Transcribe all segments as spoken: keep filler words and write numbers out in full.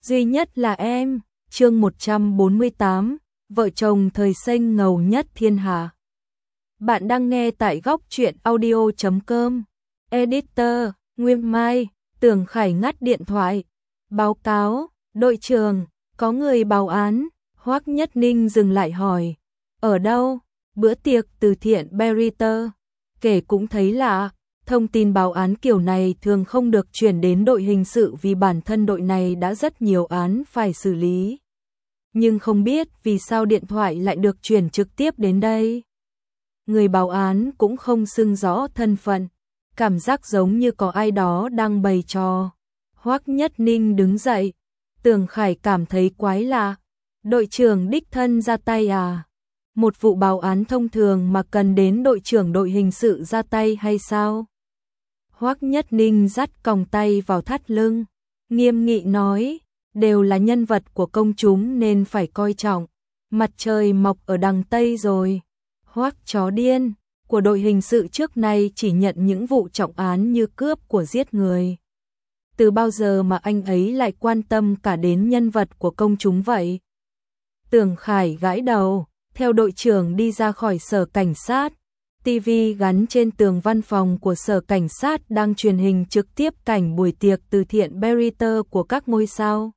duy nhất là em. Chương một trăm bốn mươi tám, vợ chồng thời sinh ngầu nhất thiên hạ. Bạn đang nghe tại góc truyện audio chấm com. Editor, Nguyên Mai, Tường Khải ngắt điện thoại. Báo cáo, đội trưởng, có người báo án. Hoắc Nhất Ninh dừng lại hỏi. Ở đâu? Bữa tiệc từ thiện Beriter. Kể cũng thấy lạ, thông tin báo án kiểu này thường không được chuyển đến đội hình sự vì bản thân đội này đã rất nhiều án phải xử lý. Nhưng không biết vì sao điện thoại lại được chuyển trực tiếp đến đây. Người báo án cũng không xưng rõ thân phận, cảm giác giống như có ai đó đang bày trò. Hoắc Nhất Ninh đứng dậy, Tường Khải cảm thấy quái lạ. Đội trưởng đích thân ra tay à? Một vụ báo án thông thường mà cần đến đội trưởng đội hình sự ra tay hay sao? Hoắc Nhất Ninh dắt còng tay vào thắt lưng, nghiêm nghị nói, đều là nhân vật của công chúng nên phải coi trọng. Mặt trời mọc ở đằng Tây rồi. Hoắc chó điên của đội hình sự trước nay chỉ nhận những vụ trọng án như cướp của giết người. Từ bao giờ mà anh ấy lại quan tâm cả đến nhân vật của công chúng vậy? Tường Khải gãi đầu, theo đội trưởng đi ra khỏi sở cảnh sát. ti vi gắn trên tường văn phòng của sở cảnh sát đang truyền hình trực tiếp cảnh buổi tiệc từ thiện Beriter của các ngôi sao.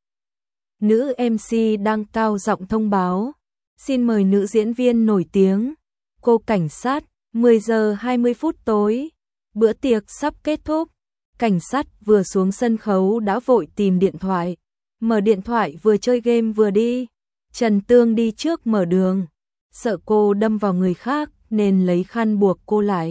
Nữ em xê đang cao giọng thông báo. Xin mời nữ diễn viên nổi tiếng. Cô cảnh sát, mười giờ hai mươi phút tối. Bữa tiệc sắp kết thúc. Cảnh sát vừa xuống sân khấu đã vội tìm điện thoại. Mở điện thoại vừa chơi game vừa đi. Trần Tương đi trước mở đường. Sợ cô đâm vào người khác nên lấy khăn buộc cô lại.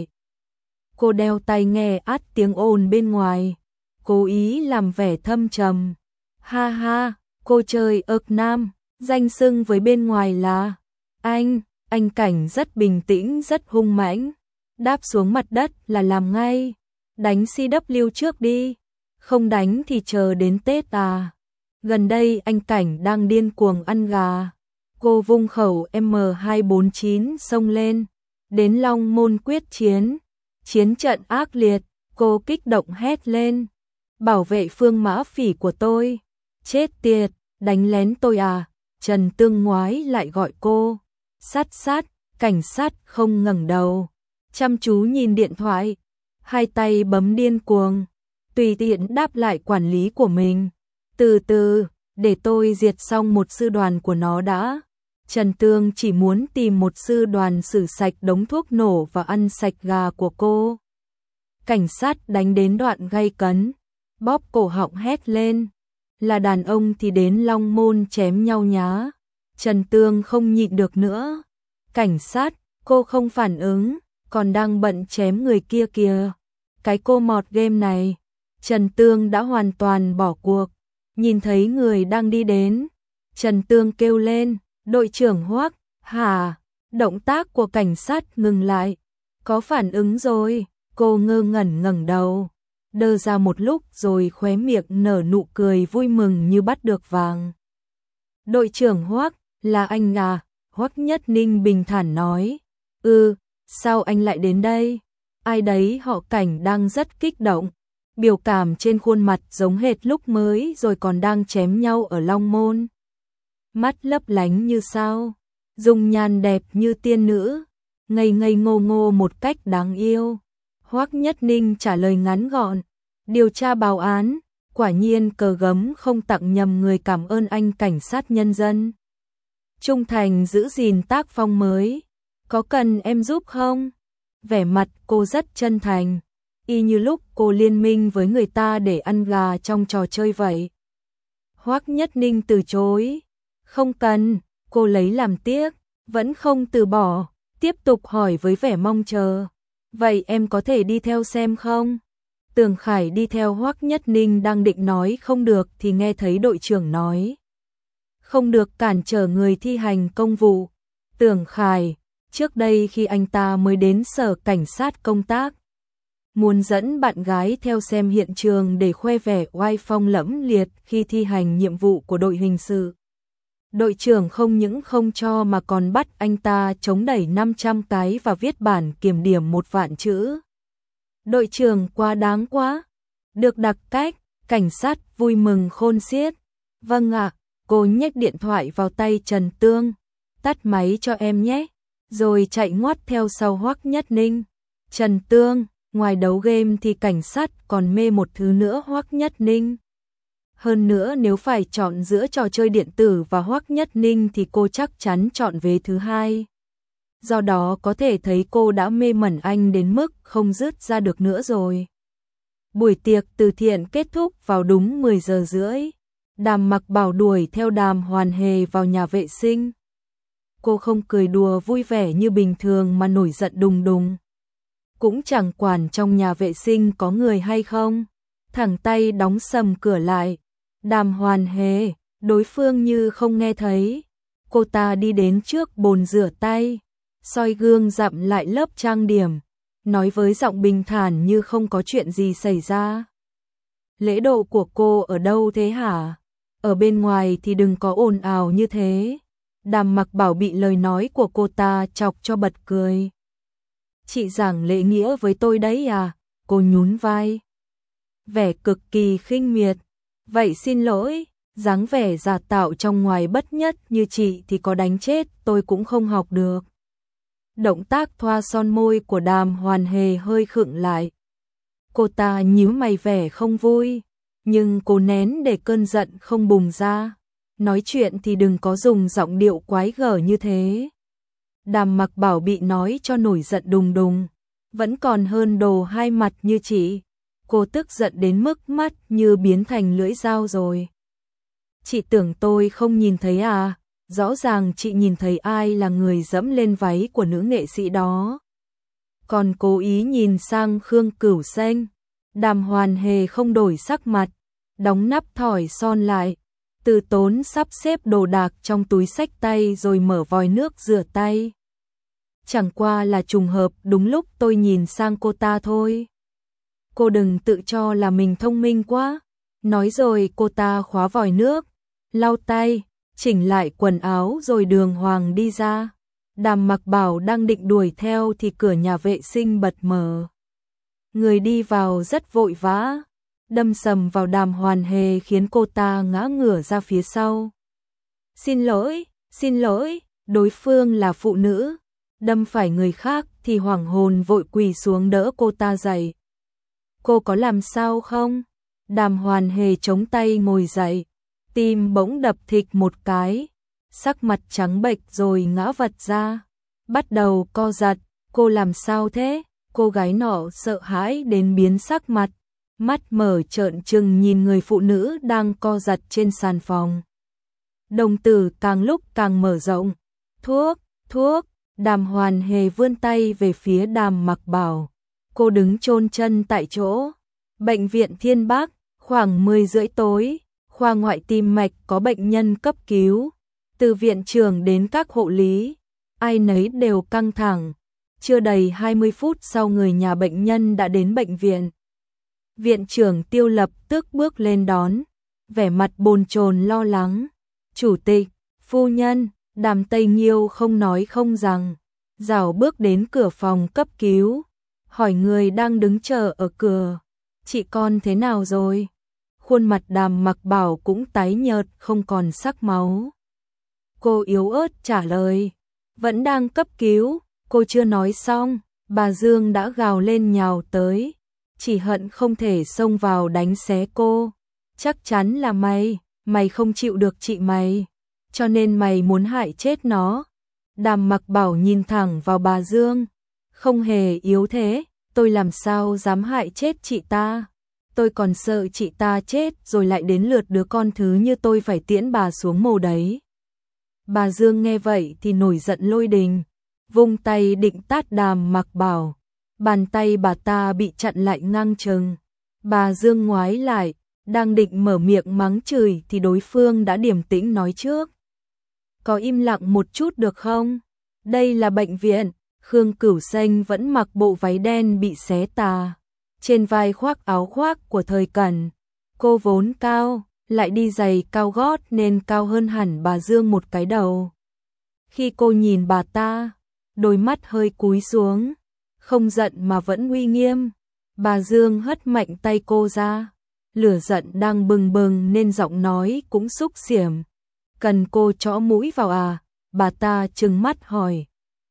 Cô đeo tai nghe át tiếng ồn bên ngoài, cố ý làm vẻ thâm trầm. Ha ha, cô chơi ực nam, danh xưng với bên ngoài là anh, anh cảnh rất bình tĩnh rất hung mãnh. Đáp xuống mặt đất là làm ngay. Đánh xê vê trước đi, không đánh thì chờ đến Tết à. Gần đây anh cảnh đang điên cuồng ăn gà. Cô vung khẩu M hai bốn chín xông lên, đến Long Môn quyết chiến. Chiến trận ác liệt, cô kích động hét lên. Bảo vệ Phương Mã Phỉ của tôi. Chết tiệt, đánh lén tôi à? Trần Tương ngoái lại gọi cô. Sát sát, cảnh sát không ngẩng đầu, chăm chú nhìn điện thoại, hai tay bấm điên cuồng, tùy tiện đáp lại quản lý của mình. Từ từ, để tôi diệt xong một sư đoàn của nó đã. Trần Tương chỉ muốn tìm một sư đoàn xử sạch đống thuốc nổ và ăn sạch gà của cô. Cảnh sát đánh đến đoạn gay cấn, bóp cổ họng hét lên. Là đàn ông thì đến Long Môn chém nhau nhá. Trần Tương không nhịn được nữa. Cảnh sát, cô không phản ứng, còn đang bận chém người kia kìa. Cái cô mọt game này. Trần Tương đã hoàn toàn bỏ cuộc. Nhìn thấy người đang đi đến, Trần Tương kêu lên. Đội trưởng Hoắc, hả? Động tác của cảnh sát ngừng lại. Có phản ứng rồi. Cô ngơ ngẩn ngẩng đầu, đơ ra một lúc rồi khóe miệng nở nụ cười vui mừng như bắt được vàng. Đội trưởng Hoắc, là anh à? Hoắc Nhất Ninh bình thản nói. Ừ, sao anh lại đến đây? Ai đấy họ Cảnh đang rất kích động. Biểu cảm trên khuôn mặt giống hệt lúc mới rồi còn đang chém nhau ở Long Môn. Mắt lấp lánh như sao, dung nhan đẹp như tiên nữ, ngây ngây ngô ngô một cách đáng yêu. Hoắc Nhất Ninh trả lời ngắn gọn. Điều tra báo án, quả nhiên cờ gấm không tặng nhầm người, cảm ơn anh cảnh sát nhân dân. Trung thành giữ gìn tác phong mới, có cần em giúp không? Vẻ mặt cô rất chân thành, y như lúc cô liên minh với người ta để ăn gà trong trò chơi vậy. Hoắc Nhất Ninh từ chối. Không cần, cô lấy làm tiếc, vẫn không từ bỏ, tiếp tục hỏi với vẻ mong chờ. Vậy em có thể đi theo xem không? Tường Khải đi theo Hoắc Nhất Ninh đang định nói không được thì nghe thấy đội trưởng nói. Không được cản trở người thi hành công vụ. Tường Khải, trước đây khi anh ta mới đến sở cảnh sát công tác, muốn dẫn bạn gái theo xem hiện trường để khoe vẻ oai phong lẫm liệt khi thi hành nhiệm vụ của đội hình sự. Đội trưởng không những không cho mà còn bắt anh ta chống đẩy năm trăm cái và viết bản kiểm điểm một vạn chữ. Đội trưởng quá đáng quá. Được đặc cách, cảnh sát vui mừng khôn xiết. Vâng ạ, cô nhếch điện thoại vào tay Trần Tương, tắt máy cho em nhé, rồi chạy ngoắt theo sau Hoắc Nhất Ninh. Trần Tương, ngoài đấu game thì cảnh sát còn mê một thứ nữa Hoắc Nhất Ninh. Hơn nữa nếu phải chọn giữa trò chơi điện tử và Hoắc Nhất Ninh thì cô chắc chắn chọn vế thứ hai. Do đó có thể thấy cô đã mê mẩn anh đến mức không dứt ra được nữa rồi. Buổi tiệc từ thiện kết thúc vào đúng mười giờ rưỡi. Đàm Mặc Bảo đuổi theo Đàm Hoàn Hề vào nhà vệ sinh. Cô không cười đùa vui vẻ như bình thường mà nổi giận đùng đùng. Cũng chẳng quản trong nhà vệ sinh có người hay không. Thẳng tay đóng sầm cửa lại. Đàm Hoàn Hề, đối phương như không nghe thấy. Cô ta đi đến trước bồn rửa tay, soi gương dặm lại lớp trang điểm, nói với giọng bình thản như không có chuyện gì xảy ra. Lễ độ của cô ở đâu thế hả? Ở bên ngoài thì đừng có ồn ào như thế. Đàm Mặc Bảo bị lời nói của cô ta chọc cho bật cười. Chị giảng lễ nghĩa với tôi đấy à? Cô nhún vai, vẻ cực kỳ khinh miệt. Vậy xin lỗi, dáng vẻ giả tạo trong ngoài bất nhất như chị thì có đánh chết tôi cũng không học được. Động tác thoa son môi của Đàm Hoàn Hề hơi khựng lại. Cô ta nhíu mày vẻ không vui, nhưng cô nén để cơn giận không bùng ra. Nói chuyện thì đừng có dùng giọng điệu quái gở như thế. Đàm Mặc Bảo bị nói cho nổi giận đùng đùng, vẫn còn hơn đồ hai mặt như chị. Cô tức giận đến mức mắt như biến thành lưỡi dao rồi. Chị tưởng tôi không nhìn thấy à? Rõ ràng chị nhìn thấy ai là người dẫm lên váy của nữ nghệ sĩ đó. Còn cố ý nhìn sang Khương Cửu Xanh. Đàm Hoàn Hề không đổi sắc mặt, đóng nắp thỏi son lại, từ tốn sắp xếp đồ đạc trong túi xách tay rồi mở vòi nước rửa tay. Chẳng qua là trùng hợp đúng lúc tôi nhìn sang cô ta thôi. Cô đừng tự cho là mình thông minh quá. Nói rồi cô ta khóa vòi nước, lau tay, chỉnh lại quần áo rồi đường hoàng đi ra. Đàm Mặc Bảo đang định đuổi theo thì cửa nhà vệ sinh bật mở. Người đi vào rất vội vã, đâm sầm vào Đàm Hoàn Hề khiến cô ta ngã ngửa ra phía sau. Xin lỗi, xin lỗi, đối phương là phụ nữ, đâm phải người khác thì hoảng hồn vội quỳ xuống đỡ cô ta dậy. Cô có làm sao không? Đàm Hoàn Hề chống tay ngồi dậy, tim bỗng đập thịch một cái, sắc mặt trắng bệch rồi ngã vật ra, bắt đầu co giật. Cô làm sao thế? Cô gái nọ sợ hãi đến biến sắc mặt, mắt mở trợn trừng nhìn người phụ nữ đang co giật trên sàn phòng. Đồng tử càng lúc càng mở rộng. Thuốc, thuốc. Đàm Hoàn Hề vươn tay về phía Đàm Mặc Bảo. Cô đứng chôn chân tại chỗ. Bệnh viện Thiên Bác, khoảng mười rưỡi tối, khoa ngoại tim mạch có bệnh nhân cấp cứu. Từ viện trưởng đến các hộ lý, ai nấy đều căng thẳng. Chưa đầy hai mươi phút sau người nhà bệnh nhân đã đến bệnh viện. Viện trưởng Tiêu lập tức bước lên đón, vẻ mặt bồn chồn lo lắng. Chủ tịch, phu nhân, Đàm Tây Nghiêu không nói không rằng, rảo bước đến cửa phòng cấp cứu, hỏi người đang đứng chờ ở cửa. Chị con thế nào rồi? Khuôn mặt Đàm Mặc Bảo cũng tái nhợt không còn sắc máu. Cô yếu ớt trả lời, vẫn đang cấp cứu. Cô chưa nói xong, bà Dương đã gào lên nhào tới, chỉ hận không thể xông vào đánh xé cô. Chắc chắn là mày, mày không chịu được chị mày, cho nên mày muốn hại chết nó. Đàm Mặc Bảo nhìn thẳng vào bà Dương, không hề yếu thế, tôi làm sao dám hại chết chị ta. Tôi còn sợ chị ta chết rồi lại đến lượt đứa con thứ như tôi phải tiễn bà xuống mồ đấy. Bà Dương nghe vậy thì nổi giận lôi đình, vung tay định tát Đàm Mặc Bảo. Bàn tay bà ta bị chặn lại ngang chừng. Bà Dương ngoái lại, đang định mở miệng mắng chửi thì đối phương đã điềm tĩnh nói trước. Có im lặng một chút được không? Đây là bệnh viện. Khương Cửu Xanh vẫn mặc bộ váy đen bị xé tà, trên vai khoác áo khoác của thời Cẩn. Cô vốn cao, lại đi giày cao gót nên cao hơn hẳn bà Dương một cái đầu. Khi cô nhìn bà ta, đôi mắt hơi cúi xuống, không giận mà vẫn uy nghiêm. Bà Dương hất mạnh tay cô ra, lửa giận đang bừng bừng nên giọng nói cũng xúc xiểm. Cần cô chõ mũi vào à? Bà ta trừng mắt hỏi.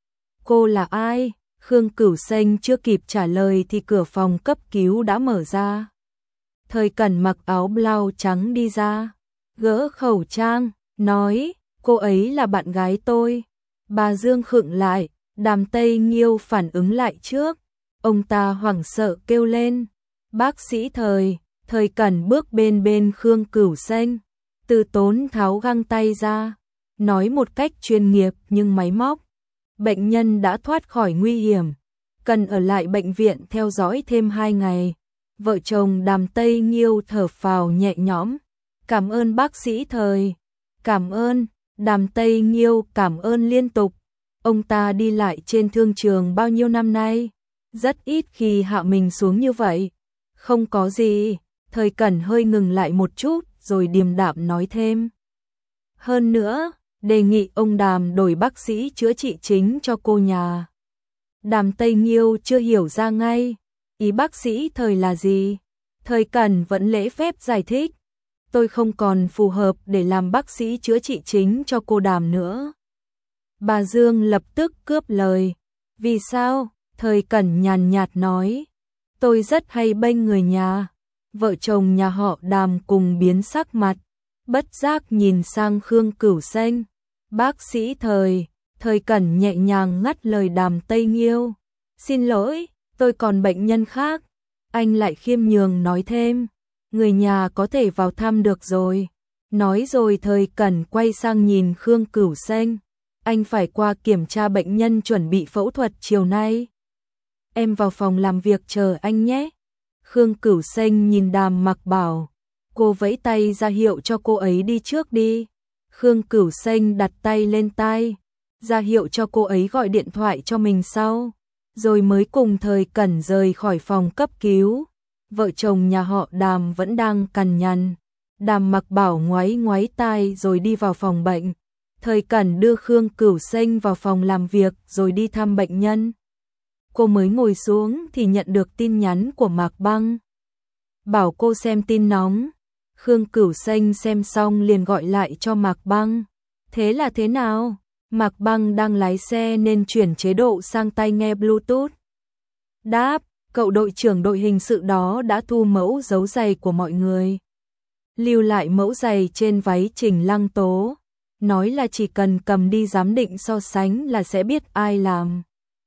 Cô là ai? Khương Cửu Xanh chưa kịp trả lời thì cửa phòng cấp cứu đã mở ra. Thời Cẩn mặc áo blau trắng đi ra, gỡ khẩu trang, nói, cô ấy là bạn gái tôi. Bà Dương khựng lại, Đàm Tây Nghiêu phản ứng lại trước. Ông ta hoảng sợ kêu lên, bác sĩ Thời. Thời Cẩn bước bên bên Khương Cửu Xanh, từ tốn tháo găng tay ra, nói một cách chuyên nghiệp nhưng máy móc. Bệnh nhân đã thoát khỏi nguy hiểm, cần ở lại bệnh viện theo dõi thêm hai ngày. Vợ chồng Đàm Tây Nghiêu thở phào nhẹ nhõm. Cảm ơn bác sĩ Thời. Cảm ơn. Đàm Tây Nghiêu cảm ơn liên tục. Ông ta đi lại trên thương trường bao nhiêu năm nay, rất ít khi hạ mình xuống như vậy. Không có gì. Thời Cẩn hơi ngừng lại một chút rồi điềm đạm nói thêm. Hơn nữa, đề nghị ông Đàm đổi bác sĩ chữa trị chính cho cô nhà. Đàm Tây Nghiêu chưa hiểu ra ngay, ý bác sĩ Thời là gì. Thời Cẩn vẫn lễ phép giải thích. Tôi không còn phù hợp để làm bác sĩ chữa trị chính cho cô Đàm nữa. Bà Dương lập tức cướp lời. Vì sao? Thời Cẩn nhàn nhạt nói. Tôi rất hay bênh người nhà. Vợ chồng nhà họ Đàm cùng biến sắc mặt, bất giác nhìn sang Khương Cửu Xanh. Bác sĩ Thời. Thời Cẩn nhẹ nhàng ngắt lời Đàm Tây Nghiêu. Xin lỗi, tôi còn bệnh nhân khác. Anh lại khiêm nhường nói thêm. Người nhà có thể vào thăm được rồi. Nói rồi Thời Cẩn quay sang nhìn Khương Cửu Xanh. Anh phải qua kiểm tra bệnh nhân chuẩn bị phẫu thuật chiều nay. Em vào phòng làm việc chờ anh nhé. Khương Cửu Xanh nhìn Đàm Mặc Bảo. Cô vẫy tay ra hiệu cho cô ấy đi trước đi. Khương Cửu Xanh đặt tay lên tai, ra hiệu cho cô ấy gọi điện thoại cho mình sau, rồi mới cùng Thời Cẩn rời khỏi phòng cấp cứu. Vợ chồng nhà họ Đàm vẫn đang cằn nhằn. Đàm Mặc Bảo ngoáy ngoáy tai rồi đi vào phòng bệnh. Thời Cẩn đưa Khương Cửu Xanh vào phòng làm việc rồi đi thăm bệnh nhân. Cô mới ngồi xuống thì nhận được tin nhắn của Mạc Băng. Bảo cô xem tin nóng. Khương Cửu Xanh xem xong liền gọi lại cho Mạc Băng. Thế là thế nào? Mạc Băng đang lái xe nên chuyển chế độ sang tai nghe Bluetooth. Đáp, cậu đội trưởng đội hình sự đó đã thu mẫu dấu giày của mọi người. Lưu lại mẫu giày trên váy Trình Lăng Tố. Nói là chỉ cần cầm đi giám định so sánh là sẽ biết ai làm.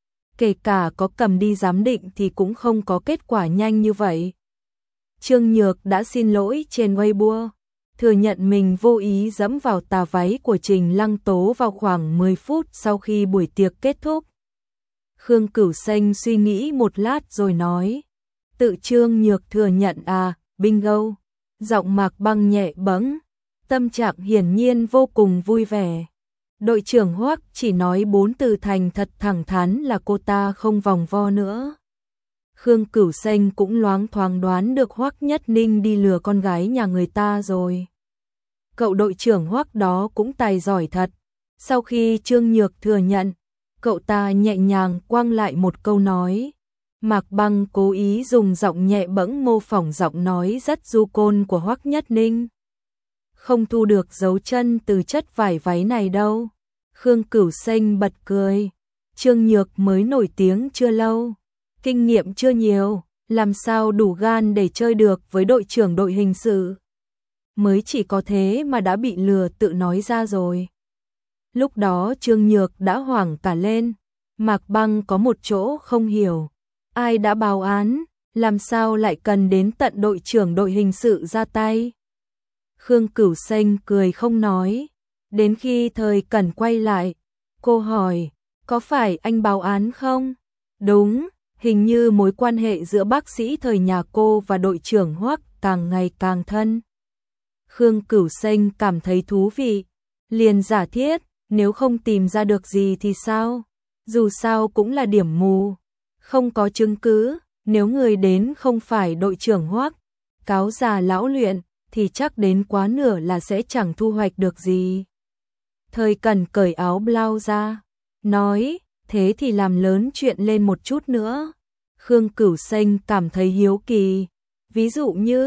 Kể cả có cầm đi giám định thì cũng không có kết quả nhanh như vậy. Trương Nhược đã xin lỗi trên Weibo, thừa nhận mình vô ý dẫm vào tà váy của Trình Lăng Tố vào khoảng mười phút sau khi buổi tiệc kết thúc. Khương Cửu Xanh suy nghĩ một lát rồi nói. Tự Trương Nhược thừa nhận à, bingo. Giọng Mạc Băng nhẹ bẫng, tâm trạng hiển nhiên vô cùng vui vẻ. Đội trưởng Hoắc chỉ nói bốn từ thành thật thẳng thắn là cô ta không vòng vo nữa. Khương Cửu Xanh cũng loáng thoáng đoán được Hoắc Nhất Ninh đi lừa con gái nhà người ta rồi. Cậu đội trưởng Hoắc đó cũng tài giỏi thật. Sau khi Trương Nhược thừa nhận, cậu ta nhẹ nhàng quăng lại một câu nói. Mạc Băng cố ý dùng giọng nhẹ bẫng mô phỏng giọng nói rất du côn của Hoắc Nhất Ninh. Không thu được dấu chân từ chất vải váy này đâu. Khương Cửu Xanh bật cười. Trương Nhược mới nổi tiếng chưa lâu, kinh nghiệm chưa nhiều, làm sao đủ gan để chơi được với đội trưởng đội hình sự. Mới chỉ có thế mà đã bị lừa tự nói ra rồi. Lúc đó Trương Nhược đã hoảng cả lên. Mạc Băng có một chỗ không hiểu. Ai đã báo án, làm sao lại cần đến tận đội trưởng đội hình sự ra tay. Khương Cửu Xanh cười không nói. Đến khi Thời Cẩn quay lại, cô hỏi, có phải anh báo án không? Đúng, hình như mối quan hệ giữa bác sĩ Thời nhà cô và đội trưởng Hoắc càng ngày càng thân. Khương Cửu Xanh cảm thấy thú vị, liền giả thiết, nếu không tìm ra được gì thì sao? Dù sao cũng là điểm mù, không có chứng cứ, nếu người đến không phải đội trưởng Hoắc, cáo già lão luyện, thì chắc đến quá nửa là sẽ chẳng thu hoạch được gì. Thời Cẩn cởi áo blau ra, nói, thế thì làm lớn chuyện lên một chút nữa. Khương Cửu Xanh cảm thấy hiếu kỳ, ví dụ như,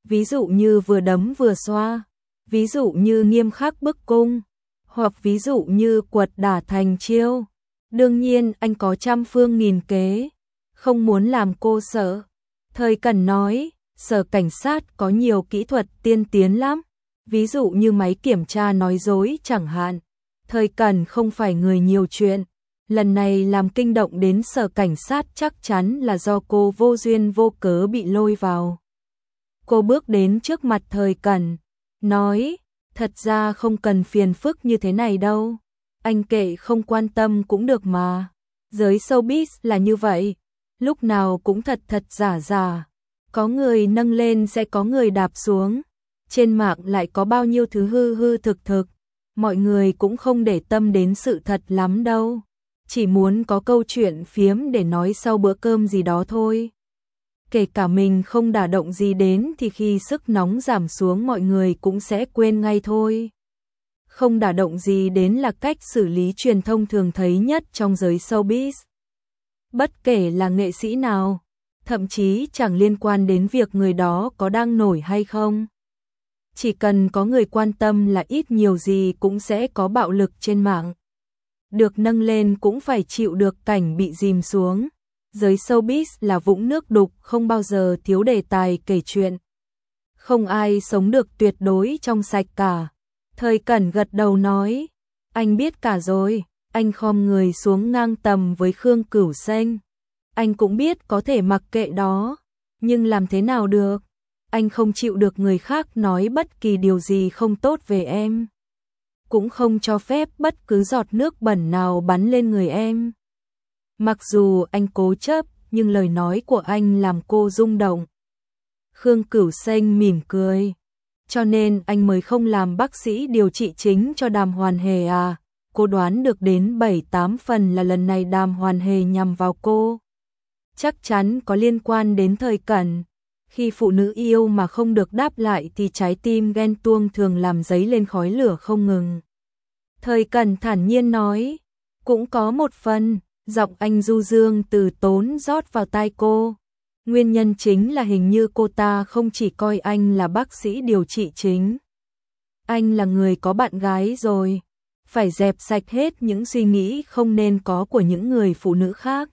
ví dụ như vừa đấm vừa xoa, ví dụ như nghiêm khắc bức cung, hoặc ví dụ như quật đả thành chiêu. Đương nhiên anh có trăm phương nghìn kế, không muốn làm cô sợ. Thời Cẩn nói, sở cảnh sát có nhiều kỹ thuật tiên tiến lắm, ví dụ như máy kiểm tra nói dối chẳng hạn. Thời Cẩn không phải người nhiều chuyện, lần này làm kinh động đến sở cảnh sát chắc chắn là do cô vô duyên vô cớ bị lôi vào. Cô bước đến trước mặt Thời Cẩn, nói, thật ra không cần phiền phức như thế này đâu, anh kệ không quan tâm cũng được mà. Giới showbiz là như vậy, lúc nào cũng thật thật giả giả, có người nâng lên sẽ có người đạp xuống, trên mạng lại có bao nhiêu thứ hư hư thực thực, mọi người cũng không để tâm đến sự thật lắm đâu, chỉ muốn có câu chuyện phiếm để nói sau bữa cơm gì đó thôi. Kể cả mình không đả động gì đến thì khi sức nóng giảm xuống mọi người cũng sẽ quên ngay thôi. Không đả động gì đến là cách xử lý truyền thông thường thấy nhất trong giới showbiz. Bất kể là nghệ sĩ nào, thậm chí chẳng liên quan đến việc người đó có đang nổi hay không. Chỉ cần có người quan tâm là ít nhiều gì cũng sẽ có bạo lực trên mạng. Được nâng lên cũng phải chịu được cảnh bị dìm xuống. Giới showbiz là vũng nước đục, không bao giờ thiếu đề tài kể chuyện. Không ai sống được tuyệt đối trong sạch cả. Thời Cẩn gật đầu nói, anh biết cả rồi. Anh khom người xuống ngang tầm với Khương Cửu Xanh. Anh cũng biết có thể mặc kệ đó, nhưng làm thế nào được? Anh không chịu được người khác nói bất kỳ điều gì không tốt về em. Cũng không cho phép bất cứ giọt nước bẩn nào bắn lên người em. Mặc dù anh cố chấp, nhưng lời nói của anh làm cô rung động. Khương Cửu Xanh mỉm cười. Cho nên anh mới không làm bác sĩ điều trị chính cho Đàm Hoàn Hề à? Cô đoán được đến bảy tám phần là lần này Đàm Hoàn Hề nhằm vào cô. Chắc chắn có liên quan đến Thời Cẩn. Khi phụ nữ yêu mà không được đáp lại thì trái tim ghen tuông thường làm dấy lên khói lửa không ngừng. Thời Cẩn thản nhiên nói, cũng có một phần. Giọng anh du dương từ tốn rót vào tai cô. Nguyên nhân chính là hình như cô ta không chỉ coi anh là bác sĩ điều trị chính. Anh là người có bạn gái rồi. Phải dẹp sạch hết những suy nghĩ không nên có của những người phụ nữ khác.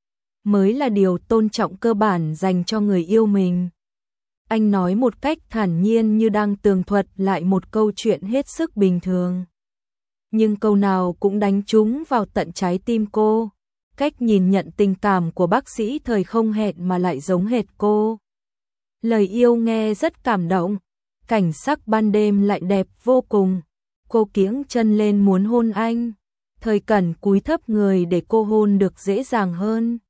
Mới là điều tôn trọng cơ bản dành cho người yêu mình. Anh nói một cách thản nhiên như đang tường thuật lại một câu chuyện hết sức bình thường. Nhưng câu nào cũng đánh trúng vào tận trái tim cô. Cách nhìn nhận tình cảm của bác sĩ Thời không hẹn mà lại giống hệt cô. Lời yêu nghe rất cảm động. Cảnh sắc ban đêm lại đẹp vô cùng. Cô kiễng chân lên muốn hôn anh. Thời Cẩn cúi thấp người để cô hôn được dễ dàng hơn.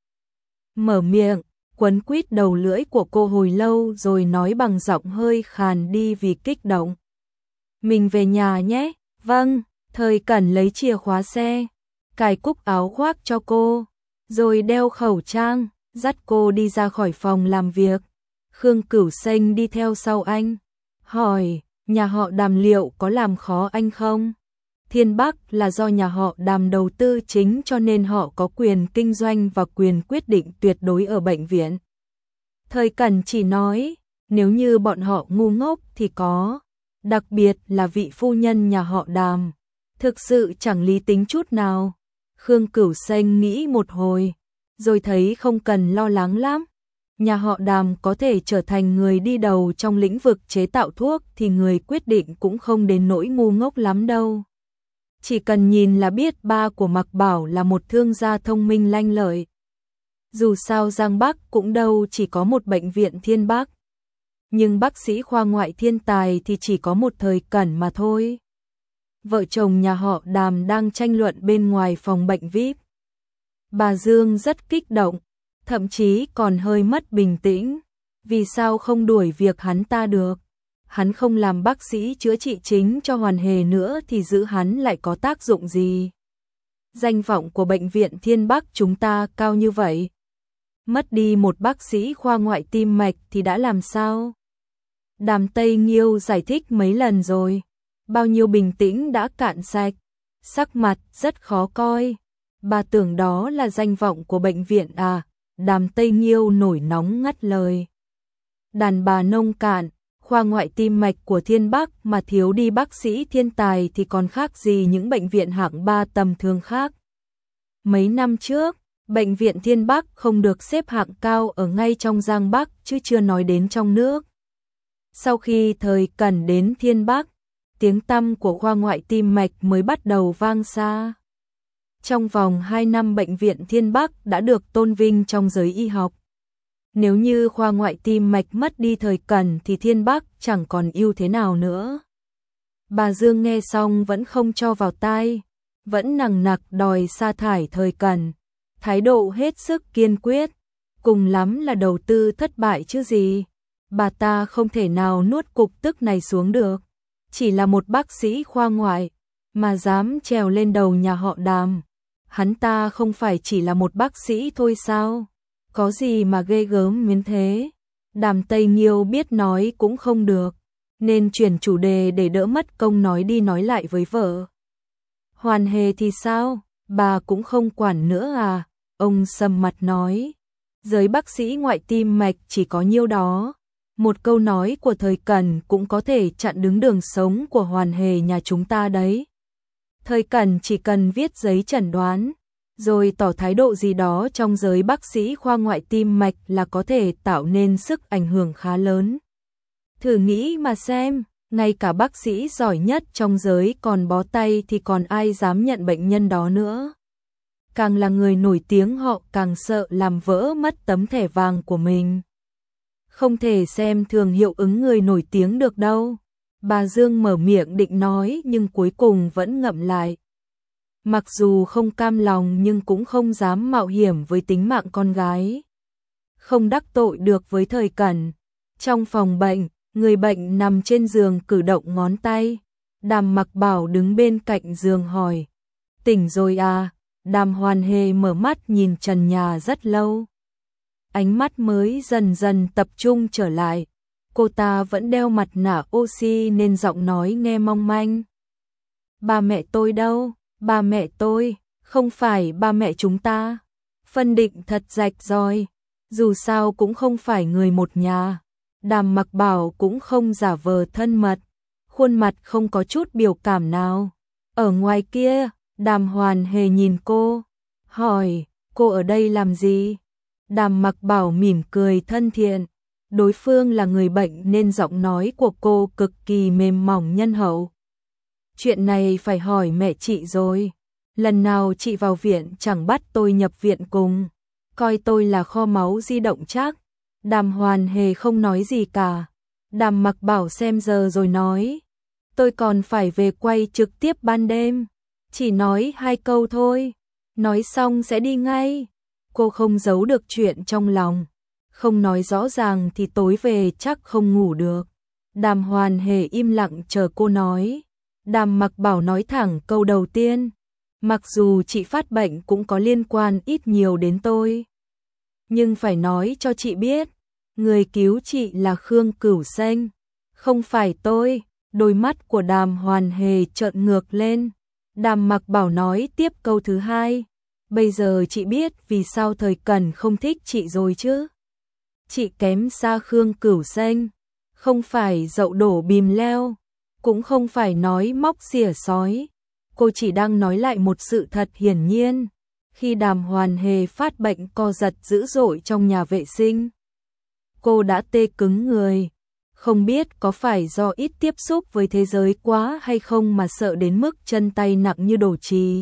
Mở miệng, quấn quýt đầu lưỡi của cô hồi lâu rồi nói bằng giọng hơi khàn đi vì kích động. Mình về nhà nhé. Vâng. Thời Cẩn lấy chìa khóa xe, cài cúc áo khoác cho cô, rồi đeo khẩu trang, dắt cô đi ra khỏi phòng làm việc. Khương Cửu Xanh đi theo sau anh, hỏi, nhà họ Đàm liệu có làm khó anh không? Thiên Bắc là do nhà họ Đàm đầu tư chính cho nên họ có quyền kinh doanh và quyền quyết định tuyệt đối ở bệnh viện. Thời Cẩn chỉ nói, nếu như bọn họ ngu ngốc thì có, đặc biệt là vị phu nhân nhà họ Đàm. Thực sự chẳng lý tính chút nào. Khương Cửu Xanh nghĩ một hồi, rồi thấy không cần lo lắng lắm. Nhà họ Đàm có thể trở thành người đi đầu trong lĩnh vực chế tạo thuốc thì người quyết định cũng không đến nỗi ngu ngốc lắm đâu. Chỉ cần nhìn là biết ba của Mạc Bảo là một thương gia thông minh lanh lợi. Dù sao Giang Bắc cũng đâu chỉ có một bệnh viện Thiên Bắc. Nhưng bác sĩ khoa ngoại thiên tài thì chỉ có một Thời Cẩn mà thôi. Vợ chồng nhà họ Đàm đang tranh luận bên ngoài phòng bệnh vi ai pi. Bà Dương rất kích động, thậm chí còn hơi mất bình tĩnh. Vì sao không đuổi việc hắn ta được? Hắn không làm bác sĩ chữa trị chính cho Hoàn Hề nữa thì giữ hắn lại có tác dụng gì? Danh vọng của bệnh viện Thiên Bắc chúng ta cao như vậy. Mất đi một bác sĩ khoa ngoại tim mạch thì đã làm sao? Đàm Tây Nghiêu giải thích mấy lần rồi. Bao nhiêu bình tĩnh đã cạn sạch, sắc mặt rất khó coi. Bà tưởng đó là danh vọng của bệnh viện à? Đàm Tây Nghiêu nổi nóng ngắt lời. Đàn bà nông cạn, Khoa ngoại tim mạch của Thiên Bắc mà thiếu đi bác sĩ thiên tài thì còn khác gì những bệnh viện hạng ba tầm thường khác. Mấy năm trước, bệnh viện Thiên Bắc không được xếp hạng cao ở ngay trong Giang Bắc chứ chưa nói đến trong nước. Sau khi thời Cẩn đến Thiên Bắc, tiếng tăm của khoa ngoại tim mạch mới bắt đầu vang xa. Trong vòng hai năm bệnh viện Thiên Bắc đã được tôn vinh trong giới y học. Nếu như khoa ngoại tim mạch mất đi thời Cẩn thì Thiên Bắc chẳng còn ưu thế nào nữa. Bà Dương nghe xong vẫn không cho vào tai, vẫn nằng nặc đòi sa thải thời Cẩn, thái độ hết sức kiên quyết, cùng lắm là đầu tư thất bại chứ gì. Bà ta không thể nào nuốt cục tức này xuống được, chỉ là một bác sĩ khoa ngoại mà dám trèo lên đầu nhà họ Đàm. Hắn ta không phải chỉ là một bác sĩ thôi sao? Có gì mà ghê gớm miến thế? Đàm Tây Nghiêu biết nói cũng không được, nên chuyển chủ đề để đỡ mất công nói đi nói lại với vợ. Hoàn Hề thì sao? Bà cũng không quản nữa à? Ông sầm mặt nói. Giới bác sĩ ngoại tim mạch chỉ có nhiêu đó. Một câu nói của thời Cẩn cũng có thể chặn đứng đường sống của Hoàn Hề nhà chúng ta đấy. Thời Cẩn chỉ cần viết giấy chẩn đoán, rồi tỏ thái độ gì đó trong giới bác sĩ khoa ngoại tim mạch là có thể tạo nên sức ảnh hưởng khá lớn. Thử nghĩ mà xem, ngay cả bác sĩ giỏi nhất trong giới còn bó tay thì còn ai dám nhận bệnh nhân đó nữa. Càng là người nổi tiếng họ càng sợ làm vỡ mất tấm thẻ vàng của mình. Không thể xem thường hiệu ứng người nổi tiếng được đâu. Bà Dương mở miệng định nói nhưng cuối cùng vẫn ngậm lại. Mặc dù không cam lòng nhưng cũng không dám mạo hiểm với tính mạng con gái. Không đắc tội được với thời Cẩn. Trong phòng bệnh, người bệnh nằm trên giường cử động ngón tay. Đàm Mặc Bảo đứng bên cạnh giường hỏi. Tỉnh rồi à? Đàm Hoàn Hề mở mắt nhìn trần nhà rất lâu. Ánh mắt mới dần dần tập trung trở lại. Cô ta vẫn đeo mặt nạ oxy nên giọng nói nghe mong manh. Ba mẹ tôi đâu? Ba mẹ tôi, không phải ba mẹ chúng ta. Phân định thật rạch ròi, dù sao cũng không phải người một nhà. Đàm Mặc Bảo cũng không giả vờ thân mật, khuôn mặt không có chút biểu cảm nào. Ở ngoài kia, Đàm Hoàn Hề nhìn cô, hỏi, cô ở đây làm gì? Đàm Mặc Bảo mỉm cười thân thiện. Đối phương là người bệnh nên giọng nói của cô cực kỳ mềm mỏng nhân hậu. Chuyện này phải hỏi mẹ chị rồi. Lần nào chị vào viện chẳng bắt tôi nhập viện cùng. Coi tôi là kho máu di động chắc. Đàm Hoàn Hề không nói gì cả. Đàm Mặc Bảo xem giờ rồi nói. Tôi còn phải về quay trực tiếp ban đêm. Chỉ nói hai câu thôi. Nói xong sẽ đi ngay. Cô không giấu được chuyện trong lòng. Không nói rõ ràng thì tối về chắc không ngủ được. Đàm Hoàn Hề im lặng chờ cô nói. Đàm Mặc Bảo nói thẳng câu đầu tiên. Mặc dù chị phát bệnh cũng có liên quan ít nhiều đến tôi. Nhưng phải nói cho chị biết. Người cứu chị là Khương Cửu Xanh. Không phải tôi. Đôi mắt của Đàm Hoàn Hề trợn ngược lên. Đàm Mặc Bảo nói tiếp câu thứ hai. Bây giờ chị biết vì sao thời Cẩn không thích chị rồi chứ. Chị kém xa Khương Cửu Xanh. Không phải dậu đổ bìm leo. Cũng không phải nói móc xỉa sói. Cô chỉ đang nói lại một sự thật hiển nhiên. Khi Đàm Hoàn Hề phát bệnh co giật dữ dội trong nhà vệ sinh, cô đã tê cứng người. Không biết có phải do ít tiếp xúc với thế giới quá hay không mà sợ đến mức chân tay nặng như đổ chì.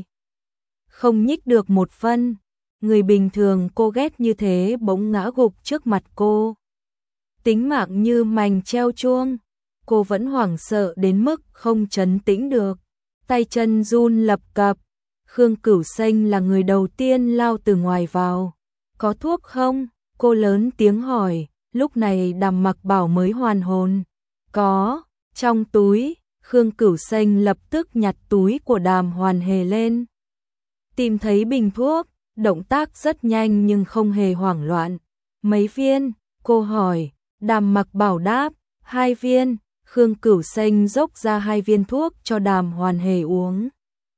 Không nhích được một phân. Người bình thường cô ghét như thế bỗng ngã gục trước mặt cô. Tính mạng như mành treo chuông. Cô vẫn hoảng sợ đến mức không trấn tĩnh được. Tay chân run lập cập. Khương Cửu Xanh là người đầu tiên lao từ ngoài vào. Có thuốc không? Cô lớn tiếng hỏi. Lúc này Đàm Mặc Bảo mới hoàn hồn. Có. Trong túi. Khương Cửu Xanh lập tức nhặt túi của Đàm Hoàn Hề lên. Tìm thấy bình thuốc. Động tác rất nhanh nhưng không hề hoảng loạn. Mấy viên? Cô hỏi. Đàm Mặc Bảo đáp. Hai viên. Khương Cửu Xanh dốc ra hai viên thuốc cho Đàm Hoàn Hề uống.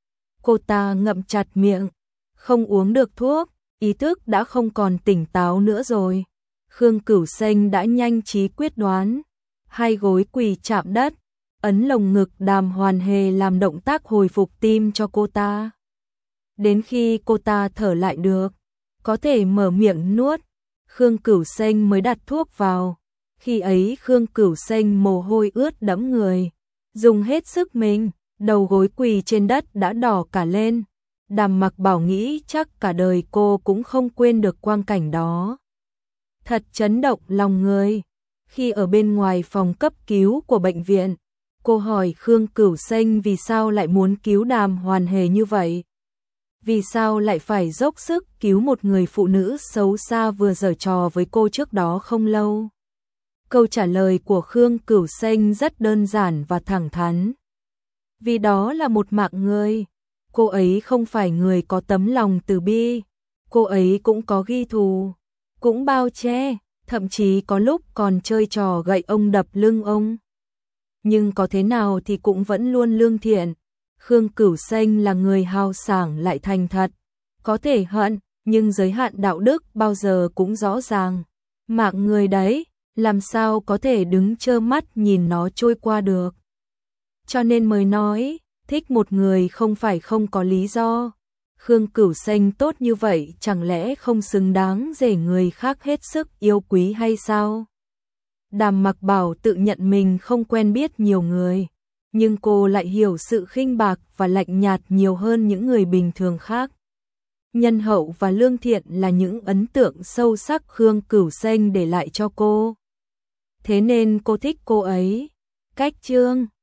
Cô ta ngậm chặt miệng. Không uống được thuốc. Ý thức đã không còn tỉnh táo nữa rồi. Khương Cửu Xanh đã nhanh trí quyết đoán. hai gối quỳ chạm đất, ấn lồng ngực Đàm Hoàn Hề làm động tác hồi phục tim cho cô ta. Đến khi cô ta thở lại được, có thể mở miệng nuốt, Khương Cửu Xanh mới đặt thuốc vào. Khi ấy Khương Cửu Xanh mồ hôi ướt đẫm người, dùng hết sức mình, đầu gối quỳ trên đất đã đỏ cả lên. Đàm Mặc Bảo nghĩ chắc cả đời cô cũng không quên được quang cảnh đó. Thật chấn động lòng người. Khi ở bên ngoài phòng cấp cứu của bệnh viện, cô hỏi Khương Cửu Xanh vì sao lại muốn cứu Đàm Hoàn Hề như vậy. Vì sao lại phải dốc sức cứu một người phụ nữ xấu xa vừa giở trò với cô trước đó không lâu. Câu trả lời của Khương Cửu Xanh rất đơn giản và thẳng thắn. Vì đó là một mạng người. Cô ấy không phải người có tấm lòng từ bi. Cô ấy cũng có ghi thù, cũng bao che, thậm chí có lúc còn chơi trò gậy ông đập lưng ông. Nhưng có thế nào thì cũng vẫn luôn lương thiện. Khương Cửu Xanh là người hào sảng lại thành thật. Có thể hận, nhưng giới hạn đạo đức bao giờ cũng rõ ràng. Mạng người đấy, làm sao có thể đứng trơ mắt nhìn nó trôi qua được. Cho nên mới nói, thích một người không phải không có lý do. Khương Cửu Xanh tốt như vậy chẳng lẽ không xứng đáng để người khác hết sức yêu quý hay sao? Đàm Mặc Bảo tự nhận mình không quen biết nhiều người, nhưng cô lại hiểu sự khinh bạc và lạnh nhạt nhiều hơn những người bình thường khác. Nhân hậu và lương thiện là những ấn tượng sâu sắc Khương Cửu Xanh để lại cho cô. Thế nên cô thích cô ấy. Cách chương